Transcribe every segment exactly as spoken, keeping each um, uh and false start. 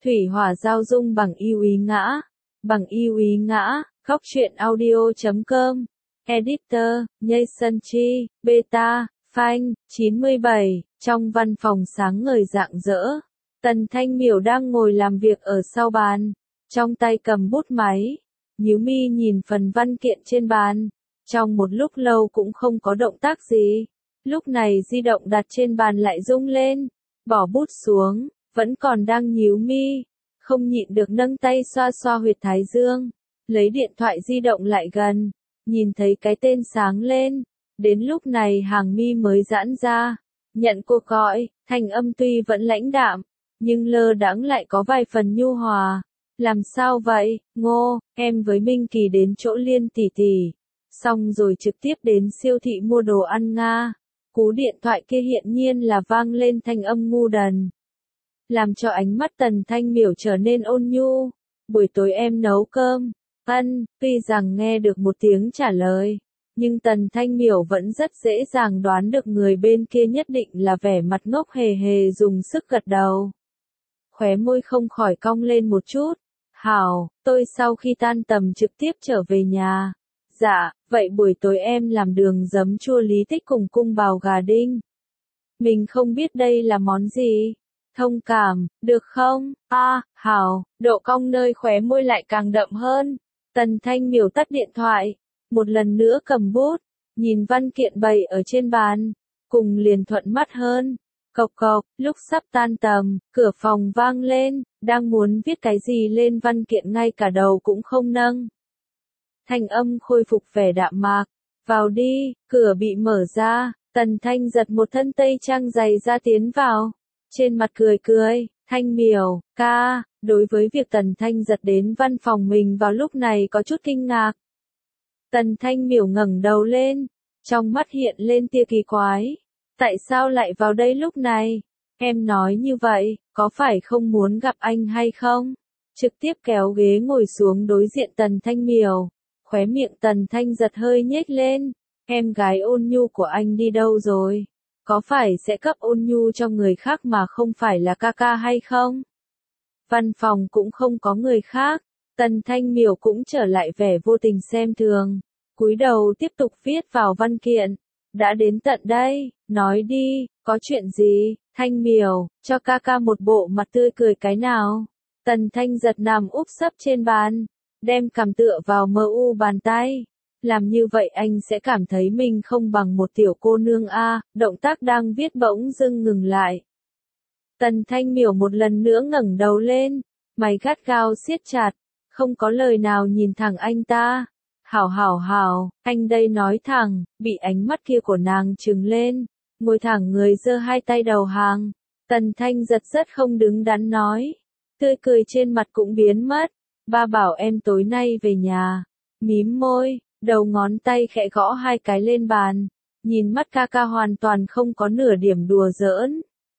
Thủy hỏa giao dung bằng yêu ý ngã. Bằng yêu ý ngã, góc truyện audio chấm com. Editor, Jason Chi, Beta, Phanh, chín mươi bảy, trong văn phòng sáng ngời rạng rỡ. Tần Thanh Miểu đang ngồi làm việc ở sau bàn, trong tay cầm bút máy. Nhíu mi nhìn phần văn kiện trên bàn, trong một lúc lâu cũng không có động tác gì. Lúc này di động đặt trên bàn lại rung lên, bỏ bút xuống, vẫn còn đang nhíu mi, không nhịn được nâng tay xoa xoa huyệt thái dương, lấy điện thoại di động lại gần, nhìn thấy cái tên sáng lên, đến lúc này hàng mi mới giãn ra, nhận cuộc gọi, thanh âm tuy vẫn lãnh đạm, nhưng lơ đãng lại có vài phần nhu hòa. Làm sao vậy, Ngô, em với Minh Kỳ đến chỗ Liên tỷ tỷ, xong rồi trực tiếp đến siêu thị mua đồ ăn Nga. Cú điện thoại kia hiện nhiên là vang lên thanh âm ngu đần, làm cho ánh mắt Tần Thanh Miểu trở nên ôn nhu. Buổi tối em nấu cơm. Ân, tuy rằng nghe được một tiếng trả lời, nhưng Tần Thanh Miểu vẫn rất dễ dàng đoán được người bên kia nhất định là vẻ mặt ngốc hề hề dùng sức gật đầu. Khóe môi không khỏi cong lên một chút. Hảo, tôi sau khi tan tầm trực tiếp trở về nhà. Dạ, vậy buổi tối em làm đường giấm chua lý tích cùng cung bào gà đinh. Mình không biết đây là món gì. Thông cảm, được không? A, à, hảo, độ cong nơi khóe môi lại càng đậm hơn. Tần Thanh Miểu tắt điện thoại, một lần nữa cầm bút, nhìn văn kiện bày ở trên bàn, cùng liền thuận mắt hơn. Cộc cộc, lúc sắp tan tầm, cửa phòng vang lên, đang muốn viết cái gì lên văn kiện ngay cả đầu cũng không nâng. Thanh âm khôi phục vẻ đạm mạc, vào đi, cửa bị mở ra, Tần Thanh giật một thân tây trang dày ra tiến vào, trên mặt cười cười, Thanh Miểu, ca, đối với việc Tần Thanh giật đến văn phòng mình vào lúc này có chút kinh ngạc. Tần Thanh Miểu ngẩng đầu lên, trong mắt hiện lên tia kỳ quái. Tại sao lại vào đây lúc này? Em nói như vậy, có phải không muốn gặp anh hay không? Trực tiếp kéo ghế ngồi xuống đối diện Tần Thanh Miểu, khóe miệng Tần Thanh giật hơi nhếch lên. Em gái ôn nhu của anh đi đâu rồi? Có phải sẽ cấp ôn nhu cho người khác mà không phải là ca ca hay không? Văn phòng cũng không có người khác, Tần Thanh Miểu cũng trở lại vẻ vô tình xem thường, cúi đầu tiếp tục viết vào văn kiện. Đã đến tận đây, nói đi, có chuyện gì? Thanh Miểu, cho ca ca một bộ mặt tươi cười cái nào? Tần Thanh giật nằm úp sấp trên bàn, đem cằm tựa vào mờ u bàn tay. Làm như vậy anh sẽ cảm thấy mình không bằng một tiểu cô nương a. Động tác đang viết bỗng dưng ngừng lại. Tần Thanh Miểu một lần nữa ngẩng đầu lên, mày gắt gao siết chặt, không có lời nào nhìn thẳng anh ta. Hảo hảo hảo, anh đây nói thẳng, bị ánh mắt kia của nàng trừng lên, ngồi thẳng người giơ hai tay đầu hàng. Tần Thanh giật rất không đứng đắn nói, tươi cười trên mặt cũng biến mất. Ba bảo em tối nay về nhà. Mím môi, đầu ngón tay khẽ gõ hai cái lên bàn, nhìn mắt ca ca hoàn toàn không có nửa điểm đùa giỡn.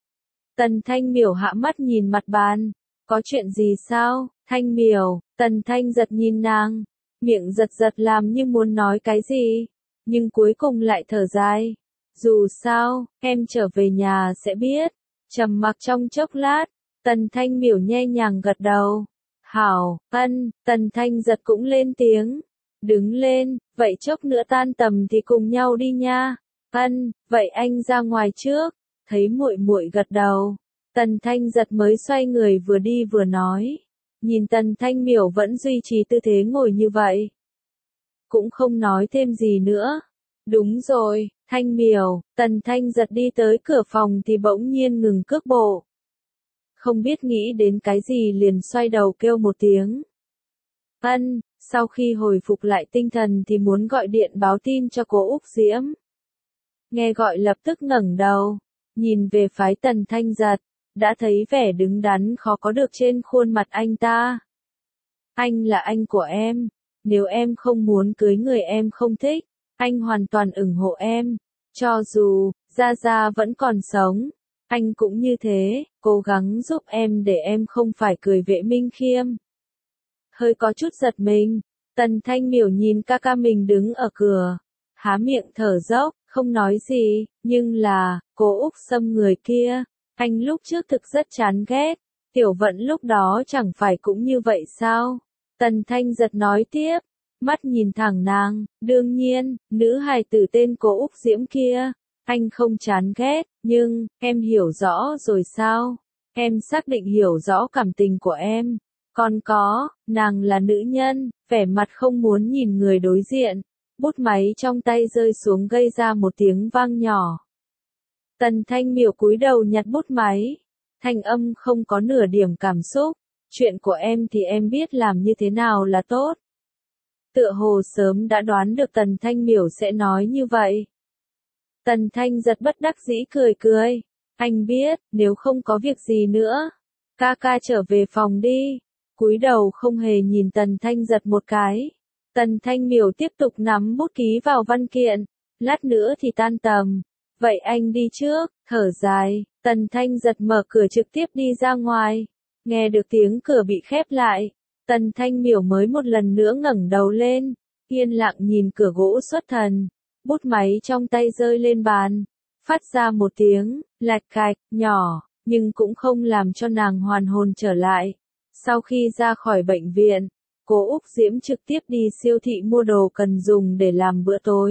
Tần Thanh Miểu hạ mắt nhìn mặt bàn, có chuyện gì sao? Thanh Miểu, Tần Thanh giật nhìn nàng, miệng giật giật làm như muốn nói cái gì, nhưng cuối cùng lại thở dài. Dù sao, em trở về nhà sẽ biết. Trầm mặc trong chốc lát, Tần Thanh Miểu nhẹ nhàng gật đầu. Hảo, ân, Tần Thanh giật cũng lên tiếng. Đứng lên, vậy chốc nữa tan tầm thì cùng nhau đi nha. Ân, vậy anh ra ngoài trước. Thấy muội muội gật đầu, Tần Thanh giật mới xoay người vừa đi vừa nói. Nhìn Tần Thanh Miểu vẫn duy trì tư thế ngồi như vậy, cũng không nói thêm gì nữa. Đúng rồi, Thanh Miểu, Tần Thanh giật đi tới cửa phòng thì bỗng nhiên ngừng cước bộ. Không biết nghĩ đến cái gì liền xoay đầu kêu một tiếng. Ân, sau khi hồi phục lại tinh thần thì muốn gọi điện báo tin cho cô Úc Diễm. Nghe gọi lập tức ngẩng đầu, nhìn về phái Tần Thanh giật, đã thấy vẻ đứng đắn khó có được trên khuôn mặt anh ta. Anh là anh của em, nếu em không muốn cưới người em không thích, anh hoàn toàn ủng hộ em. Cho dù Gia Gia vẫn còn sống, anh cũng như thế, cố gắng giúp em để em không phải cười Vệ Minh Khiêm. Hơi có chút giật mình, Tần Thanh Miểu nhìn ca ca mình đứng ở cửa, há miệng thở dốc, không nói gì, nhưng là, cô Úc Sâm người kia, anh lúc trước thực rất chán ghét, Tiểu Vận lúc đó chẳng phải cũng như vậy sao? Tần Thanh Giật nói tiếp, mắt nhìn thẳng nàng, đương nhiên, nữ hài tử tên cô Úc Diễm kia, anh không chán ghét, nhưng, em hiểu rõ rồi sao? Em xác định hiểu rõ cảm tình của em. Còn có, nàng là nữ nhân, vẻ mặt không muốn nhìn người đối diện. Bút máy trong tay rơi xuống gây ra một tiếng vang nhỏ. Tần Thanh Miểu cúi đầu nhặt bút máy. Thanh âm không có nửa điểm cảm xúc. Chuyện của em thì em biết làm như thế nào là tốt. Tựa hồ sớm đã đoán được Tần Thanh Miểu sẽ nói như vậy. Tần Thanh Giật bất đắc dĩ cười cười. Anh biết, nếu không có việc gì nữa, ca ca trở về phòng đi. Cúi đầu không hề nhìn Tần Thanh Giật một cái. Tần Thanh Miểu tiếp tục nắm bút ký vào văn kiện. Lát nữa thì tan tầm. Vậy anh đi trước, thở dài. Tần Thanh Giật mở cửa trực tiếp đi ra ngoài. Nghe được tiếng cửa bị khép lại. Tần Thanh Miểu mới một lần nữa ngẩng đầu lên. Yên lặng nhìn cửa gỗ xuất thần. Bút máy trong tay rơi lên bàn. Phát ra một tiếng, lạch cạch, nhỏ, nhưng cũng không làm cho nàng hoàn hồn trở lại. Sau khi ra khỏi bệnh viện, cô Úc Diễm trực tiếp đi siêu thị mua đồ cần dùng để làm bữa tối.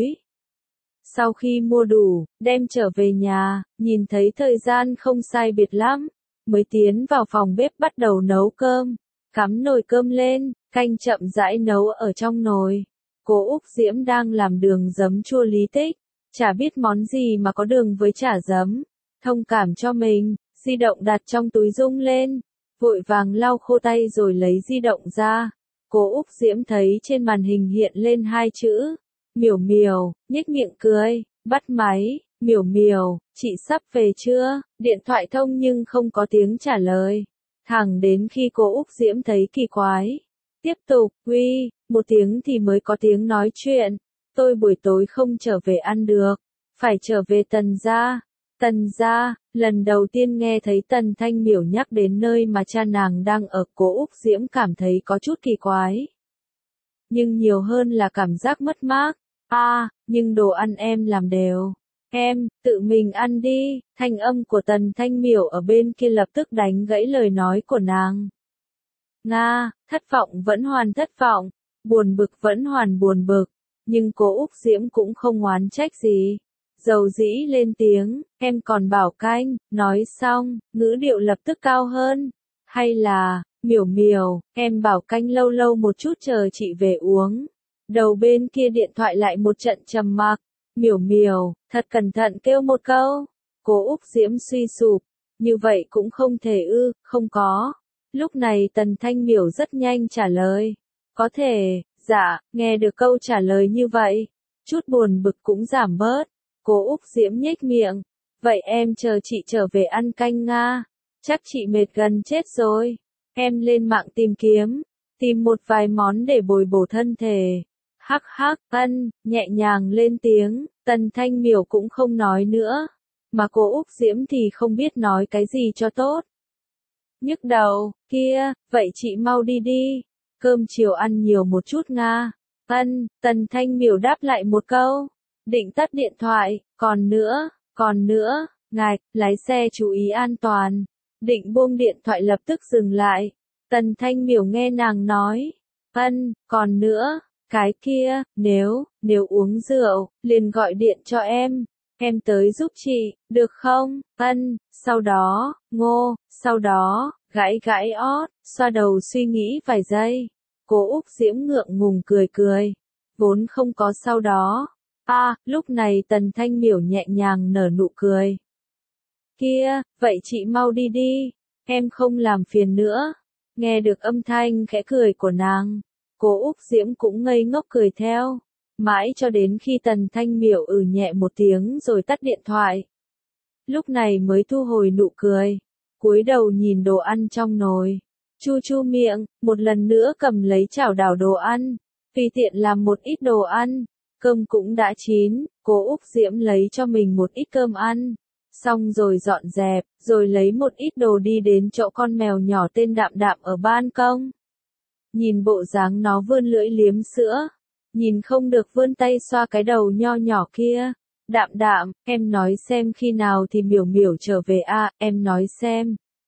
Sau khi mua đủ, đem trở về nhà, nhìn thấy thời gian không sai biệt lắm, mới tiến vào phòng bếp bắt đầu nấu cơm. Cắm nồi cơm lên, canh chậm rãi nấu ở trong nồi. Cô Úc Diễm đang làm đường giấm chua lý tích. Chả biết món gì mà có đường với chả giấm. Thông cảm cho mình, di động đặt trong túi rung lên. Vội vàng lau khô tay rồi lấy di động ra. Cô Úc Diễm thấy trên màn hình hiện lên hai chữ. Miểu Miểu, nhếch miệng cười, bắt máy. Miểu Miểu, chị sắp về chưa? Điện thoại thông nhưng không có tiếng trả lời. Thẳng đến khi cô Úc Diễm thấy kỳ quái. Tiếp tục, uy, một tiếng thì mới có tiếng nói chuyện. Tôi buổi tối không trở về ăn được, phải trở về Tần gia. Tần gia, lần đầu tiên nghe thấy Tần Thanh Miểu nhắc đến nơi mà cha nàng đang ở, cô Úc Diễm cảm thấy có chút kỳ quái. Nhưng nhiều hơn là cảm giác mất mát. A, à, nhưng đồ ăn em làm đều. Em, tự mình ăn đi. Thanh âm của Tần Thanh Miểu ở bên kia lập tức đánh gãy lời nói của nàng. Nga, thất vọng vẫn hoàn thất vọng, buồn bực vẫn hoàn buồn bực. Nhưng cô Úc Diễm cũng không oán trách gì. Dầu dĩ lên tiếng, em còn bảo canh, nói xong, ngữ điệu lập tức cao hơn. Hay là, Miểu Miểu, em bảo canh lâu lâu một chút chờ chị về uống. Đầu bên kia điện thoại lại một trận trầm mặc. Miểu Miểu, thật cẩn thận kêu một câu. Cô Úc Diễm suy sụp. Như vậy cũng không thể ư, không có. Lúc này Tần Thanh Miểu rất nhanh trả lời. Có thể. Dạ, nghe được câu trả lời như vậy, chút buồn bực cũng giảm bớt. Cô Úc Diễm nhếch miệng. Vậy em chờ chị trở về ăn canh Nga. Chắc chị mệt gần chết rồi. Em lên mạng tìm kiếm, tìm một vài món để bồi bổ thân thể. Hắc hắc, ân, nhẹ nhàng lên tiếng, Tần Thanh Miểu cũng không nói nữa. Mà cô Úc Diễm thì không biết nói cái gì cho tốt. Nhức đầu, kia, vậy chị mau đi đi. Cơm chiều ăn nhiều một chút Nga. Ân, Tần Thanh Miểu đáp lại một câu. Định tắt điện thoại, còn nữa, còn nữa, ngài, lái xe chú ý an toàn. Định buông điện thoại lập tức dừng lại. Tần Thanh Miểu nghe nàng nói. Ân, còn nữa, cái kia, nếu, nếu uống rượu, liền gọi điện cho em. Em tới giúp chị, được không? Ân, sau đó, ngô, sau đó, gãi gãi ót, xoa đầu suy nghĩ vài giây. Cô Úc Diễm ngượng ngùng cười cười. Vốn không có sau đó. A, à, lúc này Tần Thanh Miểu nhẹ nhàng nở nụ cười. Kia, vậy chị mau đi đi. Em không làm phiền nữa. Nghe được âm thanh khẽ cười của nàng. Cô Úc Diễm cũng ngây ngốc cười theo. Mãi cho đến khi Tần Thanh Miểu ừ nhẹ một tiếng rồi tắt điện thoại. Lúc này mới thu hồi nụ cười. Cúi đầu nhìn đồ ăn trong nồi. Chu chu miệng, một lần nữa cầm lấy chảo đảo đồ ăn. Tùy tiện làm một ít đồ ăn. Cơm cũng đã chín, cô Úc Diễm lấy cho mình một ít cơm ăn. Xong rồi dọn dẹp, rồi lấy một ít đồ đi đến chỗ con mèo nhỏ tên Đạm Đạm ở ban công. Nhìn bộ dáng nó vươn lưỡi liếm sữa. Nhìn không được vươn tay xoa cái đầu nho nhỏ kia. Đạm Đạm, em nói xem khi nào thì Miểu Miểu trở về a, à, em nói xem.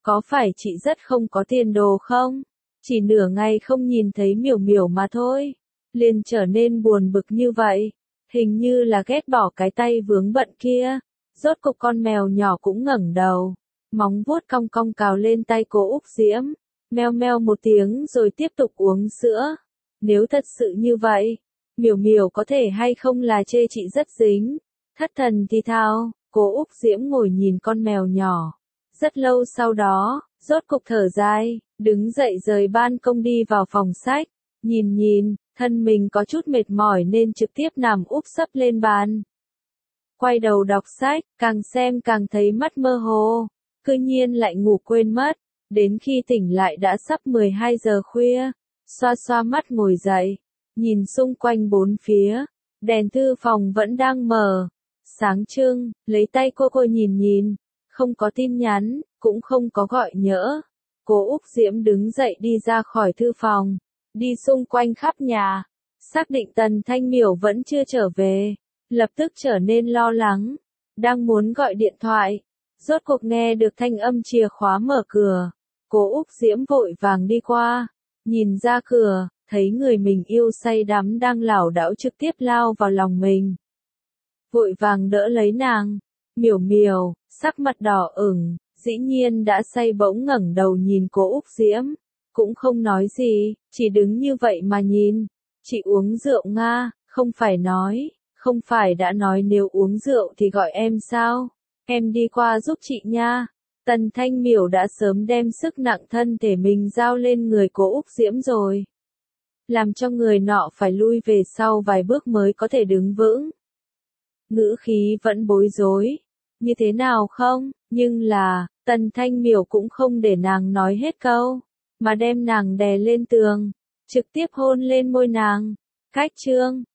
có phải chị rất không có tiền đồ không? Chỉ nửa ngày không nhìn thấy miểu miểu mà thôi, liền trở nên buồn bực như vậy, hình như là ghét bỏ cái tay vướng bận kia. Rốt cục con mèo nhỏ cũng ngẩng đầu, móng vuốt cong cong cào lên tay cô Úc Diễm, meo meo một tiếng rồi tiếp tục uống sữa. Nếu thật sự như vậy, miểu miểu có thể hay không là chê chị rất dính? Thất thần thì thào, cô Úc Diễm ngồi nhìn con mèo nhỏ. Rất lâu sau đó, rốt cục thở dài, đứng dậy rời ban công đi vào phòng sách, nhìn nhìn, thân mình có chút mệt mỏi nên trực tiếp nằm úp sấp lên bàn. Quay đầu đọc sách, càng xem càng thấy mắt mơ hồ, cư nhiên lại ngủ quên mất, đến khi tỉnh lại đã sắp mười hai giờ khuya, xoa xoa mắt ngồi dậy, nhìn xung quanh bốn phía, đèn thư phòng vẫn đang mở, sáng trưng, lấy tay cô cô nhìn nhìn, không có tin nhắn, cũng không có gọi nhỡ. Cô Úc Diễm đứng dậy đi ra khỏi thư phòng, đi xung quanh khắp nhà, xác định Tần Thanh Miểu vẫn chưa trở về, lập tức trở nên lo lắng, đang muốn gọi điện thoại, rốt cuộc nghe được thanh âm chìa khóa mở cửa. Cô Úc Diễm vội vàng đi qua, nhìn ra cửa, thấy người mình yêu say đắm đang lảo đảo trực tiếp lao vào lòng mình. Vội vàng đỡ lấy nàng, miểu miểu, sắc mặt đỏ ửng, dĩ nhiên đã say bỗng ngẩng đầu nhìn cô Úc Diễm, cũng không nói gì, chỉ đứng như vậy mà nhìn. Chị uống rượu Nga, không phải nói, không phải đã nói nếu uống rượu thì gọi em sao, em đi qua giúp chị nha. Tần Thanh Miểu đã sớm đem sức nặng thân thể mình giao lên người cô Úc Diễm rồi, làm cho người nọ phải lui về sau vài bước mới có thể đứng vững. Ngữ khí vẫn bối rối, như thế nào không, nhưng là, Tần Thanh Miểu cũng không để nàng nói hết câu, mà đem nàng đè lên tường, trực tiếp hôn lên môi nàng. Cách chương